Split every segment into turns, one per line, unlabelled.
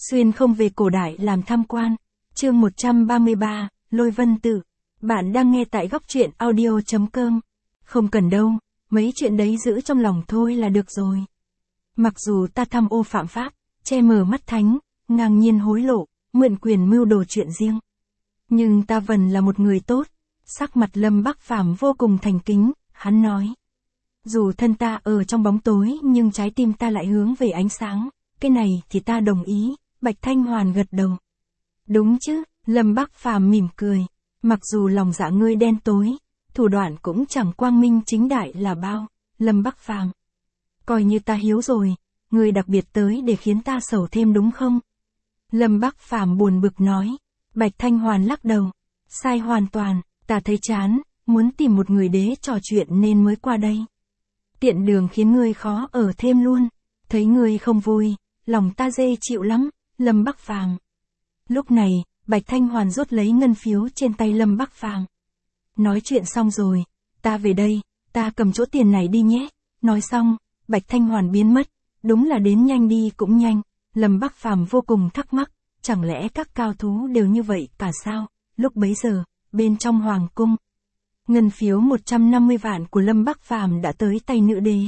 Xuyên không về cổ đại làm tham quan. Chương 133, Lôi Vân Tử. Bạn đang nghe tại góc truyện audio.com. Không cần đâu, mấy chuyện đấy giữ trong lòng thôi là được rồi. Mặc dù ta tham ô phạm pháp, che mờ mắt thánh, ngang nhiên hối lộ, mượn quyền mưu đồ chuyện riêng. Nhưng ta vẫn là một người tốt. Sắc mặt Lâm Bắc Phàm vô cùng thành kính, hắn nói. Dù thân ta ở trong bóng tối nhưng trái tim ta lại hướng về ánh sáng, cái này thì ta đồng ý. Bạch Thanh Hoàn gật đầu. Đúng chứ, Lâm Bắc Phàm mỉm cười. Mặc dù lòng dạ ngươi đen tối, thủ đoạn cũng chẳng quang minh chính đại là bao. Lâm Bắc Phàm, coi như ta hiếu rồi, ngươi đặc biệt tới để khiến ta sầu thêm đúng không? Lâm Bắc Phàm buồn bực nói. Bạch Thanh Hoàn lắc đầu. Sai hoàn toàn, ta thấy chán, muốn tìm một người đế trò chuyện nên mới qua đây. Tiện đường khiến ngươi khó ở thêm luôn. Thấy ngươi không vui, lòng ta dễ chịu lắm. Lâm Bắc Phàm. Lúc này, Bạch Thanh Hoàn rút lấy ngân phiếu trên tay Lâm Bắc Phàm. Nói chuyện xong rồi, ta về đây, ta cầm chỗ tiền này đi nhé. Nói xong, Bạch Thanh Hoàn biến mất, đúng là đến nhanh đi cũng nhanh. Lâm Bắc Phàm vô cùng thắc mắc, chẳng lẽ các cao thú đều như vậy cả sao? Lúc bấy giờ, bên trong hoàng cung, ngân phiếu 150 vạn của Lâm Bắc Phàm đã tới tay nữ đế.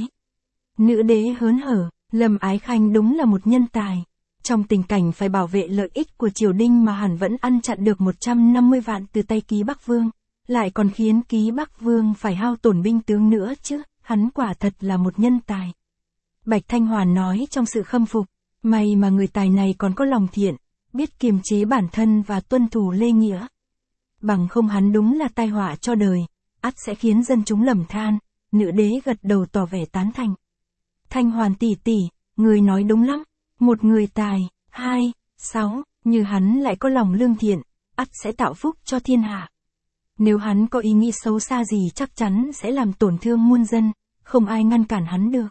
Nữ đế hớn hở, Lâm Ái Khanh đúng là một nhân tài. Trong tình cảnh phải bảo vệ lợi ích của triều đình mà hắn vẫn ăn chặn được 150 vạn từ tay Ký Bắc Vương, lại còn khiến Ký Bắc Vương phải hao tổn binh tướng nữa chứ, hắn quả thật là một nhân tài. Bạch Thanh Hoàn nói trong sự khâm phục, may mà người tài này còn có lòng thiện, biết kiềm chế bản thân và tuân thủ lễ nghĩa. Bằng không hắn đúng là tai họa cho đời, ắt sẽ khiến dân chúng lầm than. Nữ đế gật đầu tỏ vẻ tán thành. Thanh Hoàn tỷ tỷ, người nói đúng lắm. Một người tài, 2, 6, như hắn lại có lòng lương thiện, ắt sẽ tạo phúc cho thiên hạ. Nếu hắn có ý nghĩ xấu xa gì chắc chắn sẽ làm tổn thương muôn dân, không ai ngăn cản hắn được.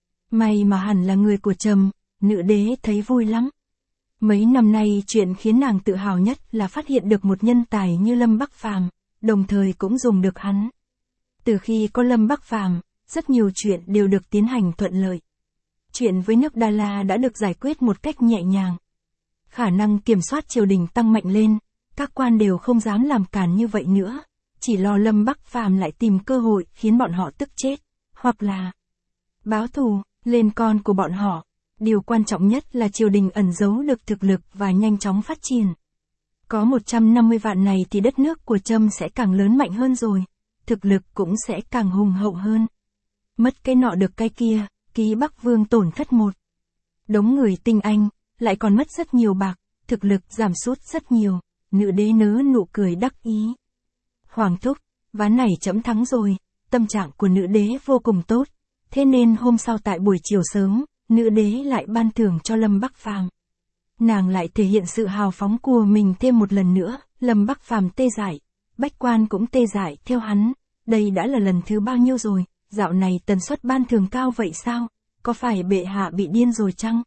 May mà hẳn là người của Trầm, nữ đế thấy vui lắm. Mấy năm nay chuyện khiến nàng tự hào nhất là phát hiện được một nhân tài như Lâm Bắc Phàm, đồng thời cũng dùng được hắn. Từ khi có Lâm Bắc Phàm, rất nhiều chuyện đều được tiến hành thuận lợi. Chuyện với nước Đa La đã được giải quyết một cách nhẹ nhàng. Khả năng kiểm soát triều đình tăng mạnh lên, các quan đều không dám làm càn như vậy nữa, chỉ lo Lâm Bắc Phàm lại tìm cơ hội khiến bọn họ tức chết, hoặc là báo thù lên con của bọn họ. Điều quan trọng nhất là triều đình ẩn giấu được thực lực và nhanh chóng phát triển. Có 150 vạn này thì đất nước của Trâm sẽ càng lớn mạnh hơn rồi, thực lực cũng sẽ càng hùng hậu hơn. Mất cái nọ được cái kia, Ký Bắc Vương tổn thất một đống người tinh anh, lại còn mất rất nhiều bạc, thực lực giảm sút rất nhiều. Nữ đế nớ nụ cười đắc ý. Hoàng thúc, ván này trẫm thắng rồi. Tâm trạng của nữ đế vô cùng tốt, thế nên hôm sau tại buổi chiều sớm, nữ đế lại ban thưởng cho Lâm Bắc Phàm. Nàng lại thể hiện sự hào phóng của mình thêm một lần nữa. Lâm Bắc Phàm tê dại, bách quan cũng tê dại theo hắn. Đây đã là lần thứ bao nhiêu rồi? Dạo này tần suất ban thưởng cao vậy sao? Có phải bệ hạ bị điên rồi chăng?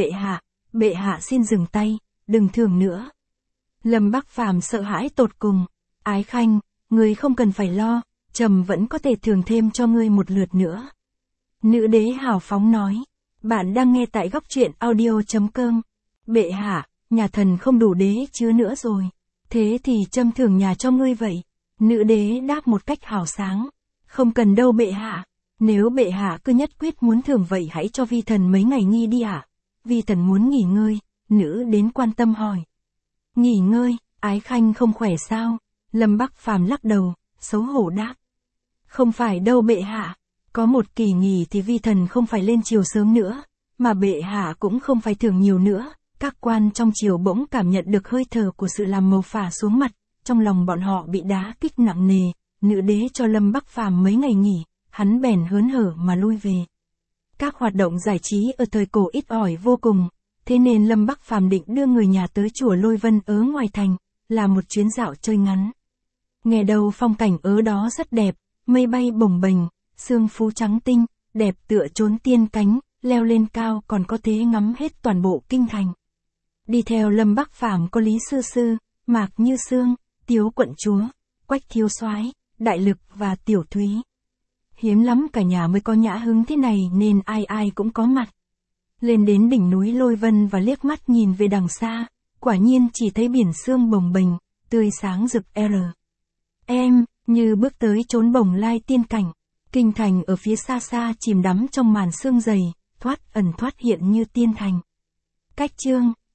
Bệ hạ xin dừng tay, đừng thưởng nữa. Lâm Bắc Phàm sợ hãi tột cùng. Ái Khanh, ngươi không cần phải lo, Trầm vẫn có thể thưởng thêm cho ngươi một lượt nữa. Nữ đế hào phóng nói. Bạn đang nghe tại góc truyện audio.com. Bệ hạ, nhà thần không đủ đế chứa nữa rồi. Thế thì Trâm thưởng nhà cho ngươi vậy. Nữ đế đáp một cách hào sáng. Không cần đâu bệ hạ. Nếu bệ hạ cứ nhất quyết muốn thưởng vậy hãy cho vi thần mấy ngày nghi đi ạ. Vi thần muốn nghỉ ngơi. Nữ đến quan tâm hỏi. Nghỉ ngơi, Ái Khanh không khỏe sao? Lâm Bắc Phàm lắc đầu, xấu hổ đáp. Không phải đâu bệ hạ. Có một kỳ nghỉ thì vi thần không phải lên triều sớm nữa, mà bệ hạ cũng không phải thưởng nhiều nữa. Các quan trong triều bỗng cảm nhận được hơi thở của sự làm màu phả xuống mặt, trong lòng bọn họ bị đá kích nặng nề. Nữ đế cho Lâm Bắc Phàm mấy ngày nghỉ, hắn bèn hớn hở mà lui về. Các hoạt động giải trí ở thời cổ ít ỏi vô cùng, thế nên Lâm Bắc Phàm định đưa người nhà tới chùa Lôi Vân ở ngoài thành, là một chuyến dạo chơi ngắn. Nghe đầu phong cảnh ở đó rất đẹp, mây bay bồng bềnh, sương phú trắng tinh, đẹp tựa trốn tiên cánh, leo lên cao còn có thể ngắm hết toàn bộ kinh thành. Đi theo Lâm Bắc Phàm có Lý Sư Sư, Mạc Như Sương, Tiếu Quận Chúa, Quách Thiếu Soái, Đại Lực và Tiểu Thúy. Hiếm lắm cả nhà mới có nhã hứng thế này nên ai ai cũng có mặt. Lên đến đỉnh núi Lôi Vân và liếc mắt nhìn về đằng xa, quả nhiên chỉ thấy biển sương bồng bềnh, tươi sáng rực Em, như bước tới chốn bồng lai tiên cảnh. Kinh thành ở phía xa xa chìm đắm trong màn sương dày, thoát ẩn thoát hiện như tiên thành. Cách chương